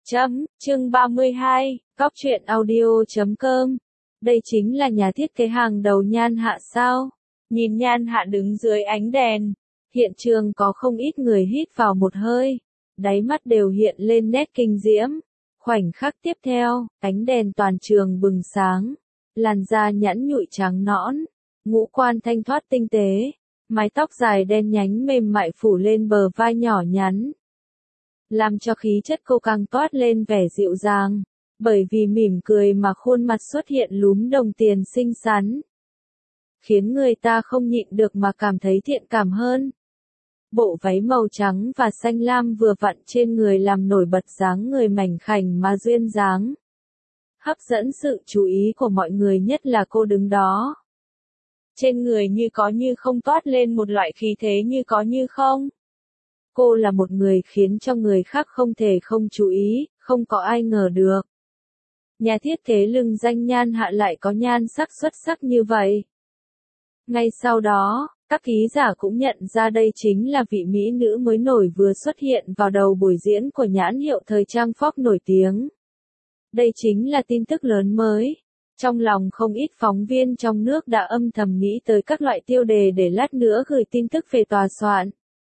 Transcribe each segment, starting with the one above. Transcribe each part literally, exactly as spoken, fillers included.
Chấm, chương ba mươi hai, Cóc truyện audio.com. Đây chính là nhà thiết kế hàng đầu Nhan Hạ sao? Nhìn Nhan Hạ đứng dưới ánh đèn, hiện trường có không ít người hít vào một hơi, đáy mắt đều hiện lên nét kinh diễm. Khoảnh khắc tiếp theo, ánh đèn toàn trường bừng sáng, làn da nhẵn nhụi trắng nõn, ngũ quan thanh thoát tinh tế, mái tóc dài đen nhánh mềm mại phủ lên bờ vai nhỏ nhắn, làm cho khí chất cô càng toát lên vẻ dịu dàng, bởi vì mỉm cười mà khuôn mặt xuất hiện lúm đồng tiền xinh xắn, khiến người ta không nhịn được mà cảm thấy thiện cảm hơn. Bộ váy màu trắng và xanh lam vừa vặn trên người làm nổi bật dáng người mảnh khảnh mà duyên dáng, hấp dẫn sự chú ý của mọi người, nhất là cô đứng đó. Trên người như có như không toát lên một loại khí thế như có như không. Cô là một người khiến cho người khác không thể không chú ý, không có ai ngờ được. Nhà thiết kế lừng danh Nhan Hạ lại có nhan sắc xuất sắc như vậy. Ngay sau đó, các ký giả cũng nhận ra đây chính là vị mỹ nữ mới nổi vừa xuất hiện vào đầu buổi diễn của nhãn hiệu thời trang Fox nổi tiếng. Đây chính là tin tức lớn mới. Trong lòng không ít phóng viên trong nước đã âm thầm nghĩ tới các loại tiêu đề để lát nữa gửi tin tức về tòa soạn.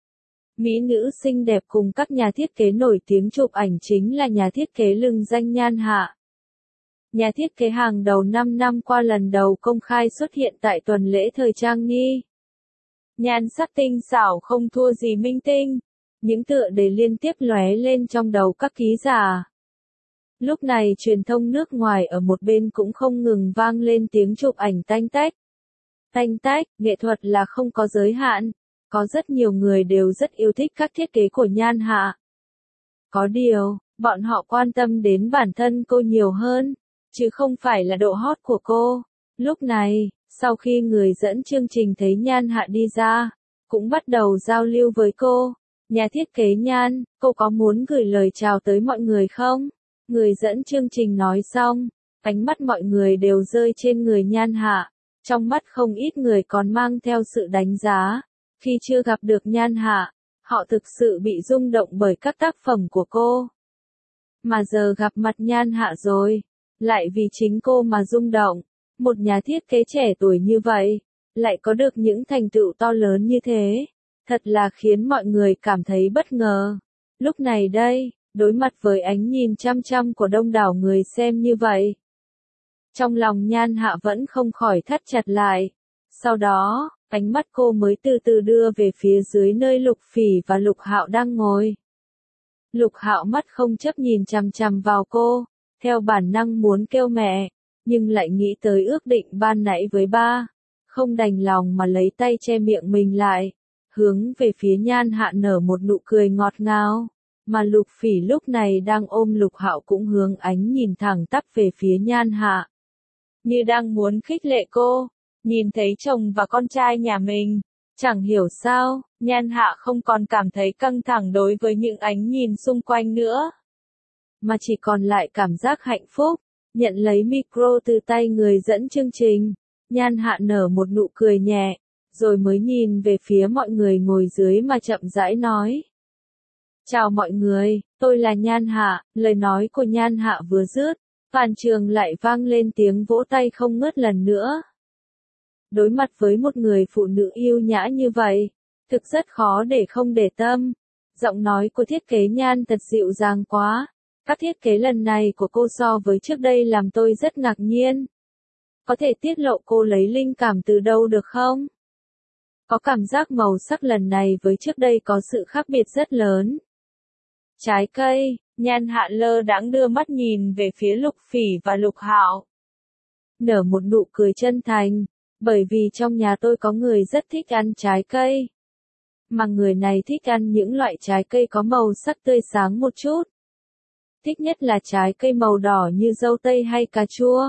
Mỹ nữ xinh đẹp cùng các nhà thiết kế nổi tiếng chụp ảnh chính là nhà thiết kế lừng danh Nhan Hạ. Nhà thiết kế hàng đầu năm năm qua lần đầu công khai xuất hiện tại tuần lễ thời trang Nghi. Nhan sắc tinh xảo không thua gì minh tinh. Những tựa đề liên tiếp lóe lên trong đầu các ký giả. Lúc này truyền thông nước ngoài ở một bên cũng không ngừng vang lên tiếng chụp ảnh tanh tách. Tanh tách, nghệ thuật là không có giới hạn. Có rất nhiều người đều rất yêu thích các thiết kế của Nhan Hạ. Có điều, bọn họ quan tâm đến bản thân cô nhiều hơn, chứ không phải là độ hot của cô. Lúc này, sau khi người dẫn chương trình thấy Nhan Hạ đi ra, cũng bắt đầu giao lưu với cô. Nhà thiết kế Nhan, cô có muốn gửi lời chào tới mọi người không? Người dẫn chương trình nói xong, ánh mắt mọi người đều rơi trên người Nhan Hạ. Trong mắt không ít người còn mang theo sự đánh giá. Khi chưa gặp được Nhan Hạ, họ thực sự bị rung động bởi các tác phẩm của cô. Mà giờ gặp mặt Nhan Hạ rồi, lại vì chính cô mà rung động. Một nhà thiết kế trẻ tuổi như vậy, lại có được những thành tựu to lớn như thế. Thật là khiến mọi người cảm thấy bất ngờ. Lúc này đây, đối mặt với ánh nhìn chăm chăm của đông đảo người xem như vậy, trong lòng Nhan Hạ vẫn không khỏi thắt chặt lại. Sau đó, ánh mắt cô mới từ từ đưa về phía dưới nơi Lục Phỉ và Lục Hạo đang ngồi. Lục Hạo mắt không chấp nhìn chằm chằm vào cô, theo bản năng muốn kêu mẹ, nhưng lại nghĩ tới ước định ban nãy với ba, không đành lòng mà lấy tay che miệng mình lại, hướng về phía Nhan Hạ nở một nụ cười ngọt ngào, mà Lục Phỉ lúc này đang ôm Lục Hạo cũng hướng ánh nhìn thẳng tắp về phía Nhan Hạ, như đang muốn khích lệ cô. Nhìn thấy chồng và con trai nhà mình, chẳng hiểu sao, Nhan Hạ không còn cảm thấy căng thẳng đối với những ánh nhìn xung quanh nữa, mà chỉ còn lại cảm giác hạnh phúc. Nhận lấy micro từ tay người dẫn chương trình, Nhan Hạ nở một nụ cười nhẹ, rồi mới nhìn về phía mọi người ngồi dưới mà chậm rãi nói. Chào mọi người, tôi là Nhan Hạ. Lời nói của Nhan Hạ vừa dứt, toàn trường lại vang lên tiếng vỗ tay không ngớt lần nữa. Đối mặt với một người phụ nữ yêu nhã như vậy, thực rất khó để không để tâm. Giọng nói của thiết kế Nhan thật dịu dàng quá. Các thiết kế lần này của cô so với trước đây làm tôi rất ngạc nhiên. Có thể tiết lộ cô lấy linh cảm từ đâu được không? Có cảm giác màu sắc lần này với trước đây có sự khác biệt rất lớn. Trái cây, Nhan Hạ lơ đãng đưa mắt nhìn về phía Lục Phỉ và Lục Hạo. Nở một nụ cười chân thành. Bởi vì trong nhà tôi có người rất thích ăn trái cây. Mà người này thích ăn những loại trái cây có màu sắc tươi sáng một chút. Thích nhất là trái cây màu đỏ như dâu tây hay cà chua.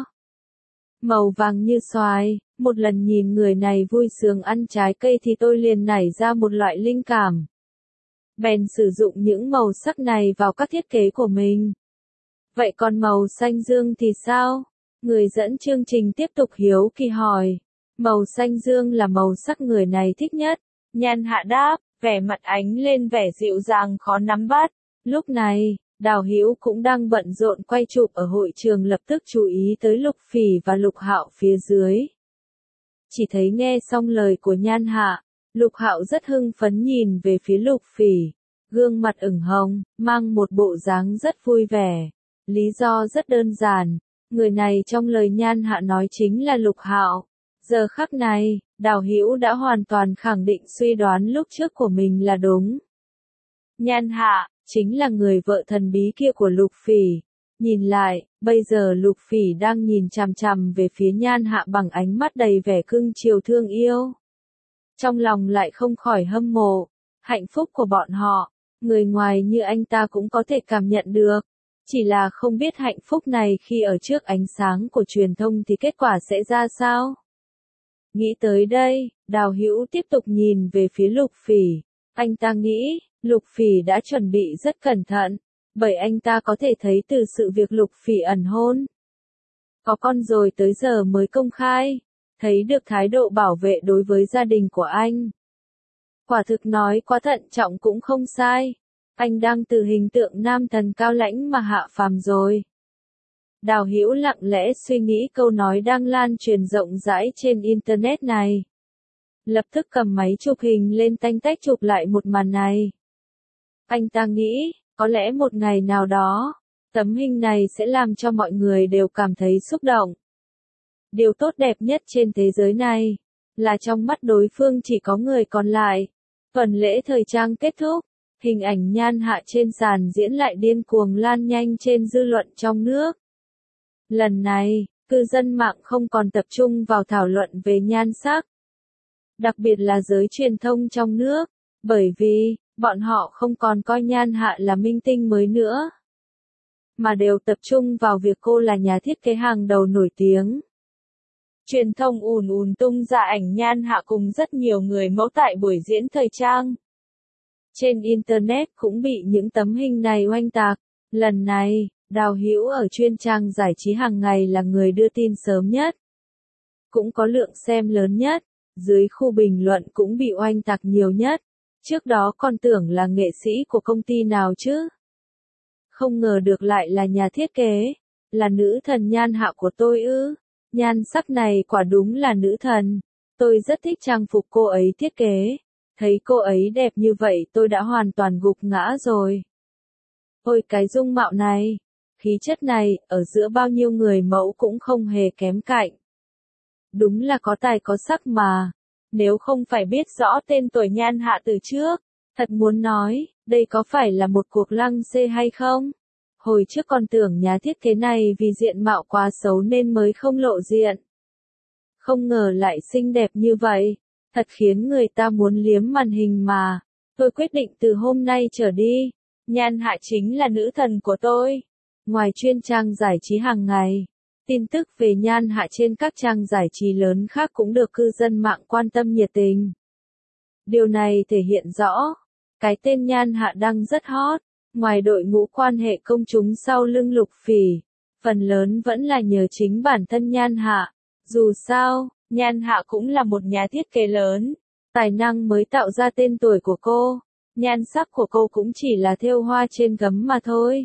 Màu vàng như xoài. Một lần nhìn người này vui sướng ăn trái cây thì tôi liền nảy ra một loại linh cảm. Bèn sử dụng những màu sắc này vào các thiết kế của mình. Vậy còn màu xanh dương thì sao? Người dẫn chương trình tiếp tục hiếu kỳ hỏi. Màu xanh dương là màu sắc người này thích nhất. Nhan Hạ đáp, vẻ mặt ánh lên vẻ dịu dàng khó nắm bắt. Lúc này, Đào Hữu cũng đang bận rộn quay chụp ở hội trường lập tức chú ý tới Lục Phỉ và Lục Hạo phía dưới. Chỉ thấy nghe xong lời của Nhan Hạ, Lục Hạo rất hưng phấn nhìn về phía Lục Phỉ, gương mặt ửng hồng, mang một bộ dáng rất vui vẻ. Lý do rất đơn giản, người này trong lời Nhan Hạ nói chính là Lục Hạo. Giờ khắc này, Đào Hữu đã hoàn toàn khẳng định suy đoán lúc trước của mình là đúng. Nhan Hạ chính là người vợ thần bí kia của Lục Phỉ. Nhìn lại, bây giờ Lục Phỉ đang nhìn chằm chằm về phía Nhan Hạ bằng ánh mắt đầy vẻ cưng chiều thương yêu. Trong lòng lại không khỏi hâm mộ, hạnh phúc của bọn họ, người ngoài như anh ta cũng có thể cảm nhận được. Chỉ là không biết hạnh phúc này khi ở trước ánh sáng của truyền thông thì kết quả sẽ ra sao. Nghĩ tới đây, Đào Hữu tiếp tục nhìn về phía Lục Phỉ. Anh ta nghĩ, Lục Phỉ đã chuẩn bị rất cẩn thận, bởi anh ta có thể thấy từ sự việc Lục Phỉ ẩn hôn. Có con rồi tới giờ mới công khai, thấy được thái độ bảo vệ đối với gia đình của anh. Quả thực nói quá thận trọng cũng không sai, anh đang từ hình tượng nam thần cao lãnh mà hạ phàm rồi. Đào Hữu lặng lẽ suy nghĩ câu nói đang lan truyền rộng rãi trên Internet này. Lập tức cầm máy chụp hình lên tanh tách chụp lại một màn này. Anh ta nghĩ, có lẽ một ngày nào đó, tấm hình này sẽ làm cho mọi người đều cảm thấy xúc động. Điều tốt đẹp nhất trên thế giới này, là trong mắt đối phương chỉ có người còn lại. Tuần lễ thời trang kết thúc, hình ảnh Nhan Hạ trên sàn diễn lại điên cuồng lan nhanh trên dư luận trong nước. Lần này, cư dân mạng không còn tập trung vào thảo luận về nhan sắc. Đặc biệt là giới truyền thông trong nước, bởi vì, bọn họ không còn coi Nhan Hạ là minh tinh mới nữa, mà đều tập trung vào việc cô là nhà thiết kế hàng đầu nổi tiếng. Truyền thông ùn ùn tung ra ảnh Nhan Hạ cùng rất nhiều người mẫu tại buổi diễn thời trang. Trên Internet cũng bị những tấm hình này oanh tạc. Lần này, Đào Hữu ở chuyên trang giải trí hàng ngày là người đưa tin sớm nhất, cũng có lượng xem lớn nhất, dưới khu bình luận cũng bị oanh tạc nhiều nhất. Trước đó còn tưởng là nghệ sĩ của công ty nào chứ. Không ngờ được lại là nhà thiết kế, là nữ thần Nhan Hạ của tôi ư. Nhan sắc này quả đúng là nữ thần. Tôi rất thích trang phục cô ấy thiết kế. Thấy cô ấy đẹp như vậy tôi đã hoàn toàn gục ngã rồi. Ôi cái dung mạo này, khí chất này, ở giữa bao nhiêu người mẫu cũng không hề kém cạnh. Đúng là có tài có sắc mà. Nếu không phải biết rõ tên tuổi Nhan Hạ từ trước, thật muốn nói, đây có phải là một cuộc lăng xê hay không? Hồi trước còn tưởng nhà thiết kế này vì diện mạo quá xấu nên mới không lộ diện. Không ngờ lại xinh đẹp như vậy, thật khiến người ta muốn liếm màn hình mà. Tôi quyết định từ hôm nay trở đi, Nhan Hạ chính là nữ thần của tôi. Ngoài chuyên trang giải trí hàng ngày, tin tức về Nhan Hạ trên các trang giải trí lớn khác cũng được cư dân mạng quan tâm nhiệt tình. Điều này thể hiện rõ, cái tên Nhan Hạ đang rất hot. Ngoài đội ngũ quan hệ công chúng sau lưng Lục Phỉ, phần lớn vẫn là nhờ chính bản thân Nhan Hạ. Dù sao, Nhan Hạ cũng là một nhà thiết kế lớn, tài năng mới tạo ra tên tuổi của cô. Nhan sắc của cô cũng chỉ là thêu hoa trên gấm mà thôi.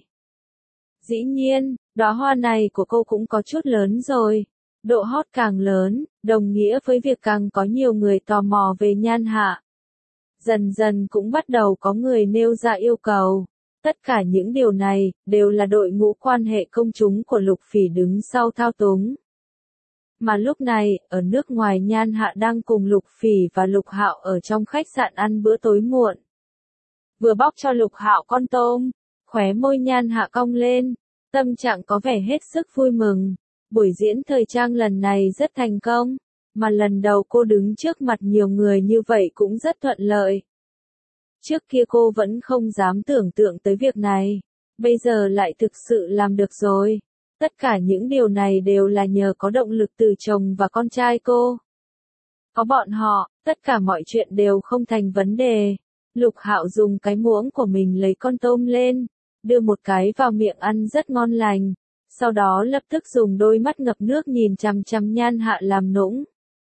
Dĩ nhiên, đóa hoa này của cô cũng có chút lớn rồi. Độ hot càng lớn, đồng nghĩa với việc càng có nhiều người tò mò về Nhan Hạ. Dần dần cũng bắt đầu có người nêu ra yêu cầu. Tất cả những điều này, đều là đội ngũ quan hệ công chúng của Lục Phỉ đứng sau thao túng. Mà lúc này, ở nước ngoài Nhan Hạ đang cùng Lục Phỉ và Lục Hạo ở trong khách sạn ăn bữa tối muộn. Vừa bóc cho Lục Hạo con tôm, khóe môi Nhan Hạ cong lên, tâm trạng có vẻ hết sức vui mừng. Buổi diễn thời trang lần này rất thành công, mà lần đầu cô đứng trước mặt nhiều người như vậy cũng rất thuận lợi. Trước kia cô vẫn không dám tưởng tượng tới việc này, bây giờ lại thực sự làm được rồi. Tất cả những điều này đều là nhờ có động lực từ chồng và con trai cô. Có bọn họ, tất cả mọi chuyện đều không thành vấn đề. Lục Hạo dùng cái muỗng của mình lấy con tôm lên, đưa một cái vào miệng ăn rất ngon lành, sau đó lập tức dùng đôi mắt ngập nước nhìn chằm chằm Nhan Hạ làm nũng.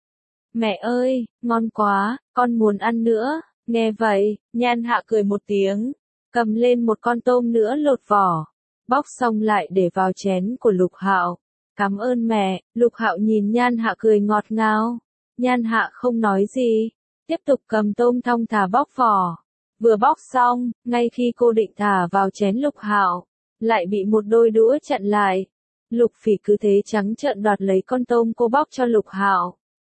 Mẹ ơi, ngon quá, con muốn ăn nữa. Nghe vậy, Nhan Hạ cười một tiếng, cầm lên một con tôm nữa lột vỏ, bóc xong lại để vào chén của Lục Hạo. Cảm ơn mẹ, Lục Hạo nhìn Nhan Hạ cười ngọt ngào. Nhan Hạ không nói gì, tiếp tục cầm tôm thong thả bóc vỏ. Vừa bóc xong, ngay khi cô định thả vào chén Lục Hạo, lại bị một đôi đũa chặn lại. Lục Phỉ cứ thế trắng trợn đoạt lấy con tôm cô bóc cho Lục Hạo,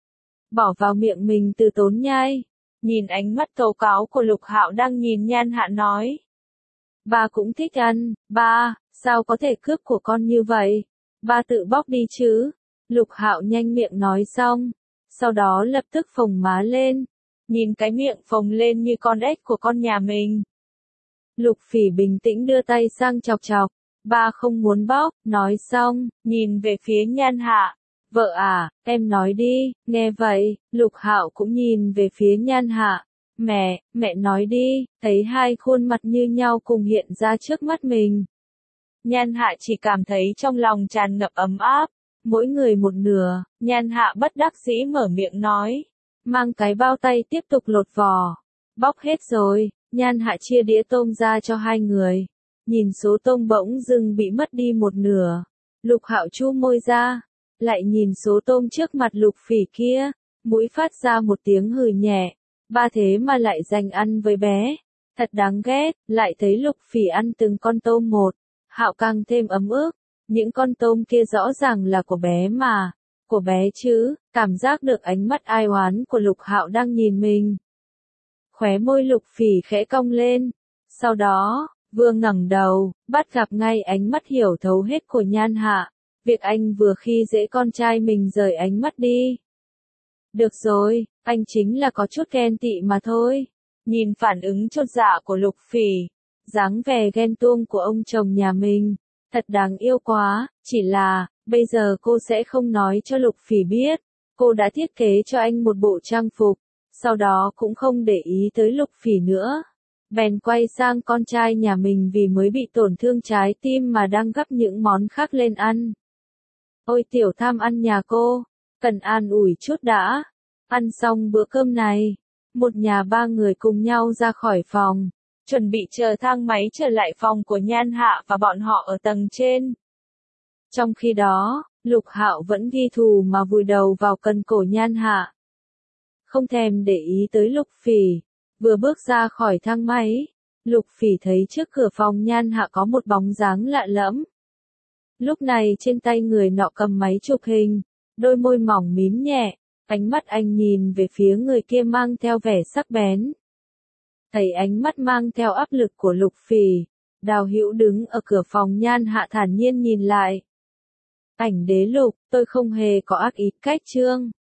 bỏ vào miệng mình từ tốn nhai. Nhìn ánh mắt tố cáo của Lục Hạo đang nhìn Nhan Hạ nói. Ba cũng thích ăn, ba, sao có thể cướp của con như vậy? Ba tự bóc đi chứ. Lục Hạo nhanh miệng nói xong, sau đó lập tức phồng má lên, nhìn cái miệng phồng lên như con ếch của con nhà mình. Lục Phỉ bình tĩnh đưa tay sang chọc chọc, ba không muốn bóc, nói xong, nhìn về phía Nhan Hạ. Vợ à, em nói đi, nghe vậy, Lục Hạo cũng nhìn về phía Nhan Hạ. Mẹ, mẹ nói đi, thấy hai khuôn mặt như nhau cùng hiện ra trước mắt mình. Nhan Hạ chỉ cảm thấy trong lòng tràn ngập ấm áp, mỗi người một nửa. Nhan Hạ bất đắc dĩ mở miệng nói, mang cái bao tay tiếp tục lột vỏ. Bóc hết rồi, Nhan Hạ chia đĩa tôm ra cho hai người. Nhìn số tôm bỗng dưng bị mất đi một nửa. Lục Hạo chu môi ra, lại nhìn số tôm trước mặt Lục Phỉ kia, mũi phát ra một tiếng hừ nhẹ. Ba thế mà lại dành ăn với bé, thật đáng ghét. Lại thấy Lục Phỉ ăn từng con tôm một, Hạo càng thêm ấm ức. Những con tôm kia rõ ràng là của bé mà, của bé chứ. Cảm giác được ánh mắt ai oán của Lục Hạo đang nhìn mình. Khóe môi Lục Phỉ khẽ cong lên, sau đó, vừa ngẩng đầu, bắt gặp ngay ánh mắt hiểu thấu hết của Nhan Hạ. Việc anh vừa khi dễ con trai mình rời ánh mắt đi. Được rồi, anh chính là có chút ghen tị mà thôi. Nhìn phản ứng chột dạ của Lục Phỉ, dáng vẻ ghen tuông của ông chồng nhà mình, thật đáng yêu quá. Chỉ là, bây giờ cô sẽ không nói cho Lục Phỉ biết, cô đã thiết kế cho anh một bộ trang phục, sau đó cũng không để ý tới Lục Phỉ nữa. Bèn quay sang con trai nhà mình vì mới bị tổn thương trái tim mà đang gắp những món khác lên ăn. Ôi tiểu tham ăn nhà cô, cần an ủi chút đã. Ăn xong bữa cơm này, một nhà ba người cùng nhau ra khỏi phòng, chuẩn bị chờ thang máy trở lại phòng của Nhan Hạ và bọn họ ở tầng trên. Trong khi đó, Lục Hạo vẫn ghi thù mà vùi đầu vào cần cổ Nhan Hạ, không thèm để ý tới Lục Phỉ. Vừa bước ra khỏi thang máy, Lục Phỉ thấy trước cửa phòng Nhan Hạ có một bóng dáng lạ lẫm. Lúc này trên tay người nọ cầm máy chụp hình, đôi môi mỏng mím nhẹ, ánh mắt anh nhìn về phía người kia mang theo vẻ sắc bén. Thấy ánh mắt mang theo áp lực của Lục Phỉ, Đào Hữu đứng ở cửa phòng Nhan Hạ thản nhiên nhìn lại. Ảnh đế Lục, tôi không hề có ác ý. Cách chương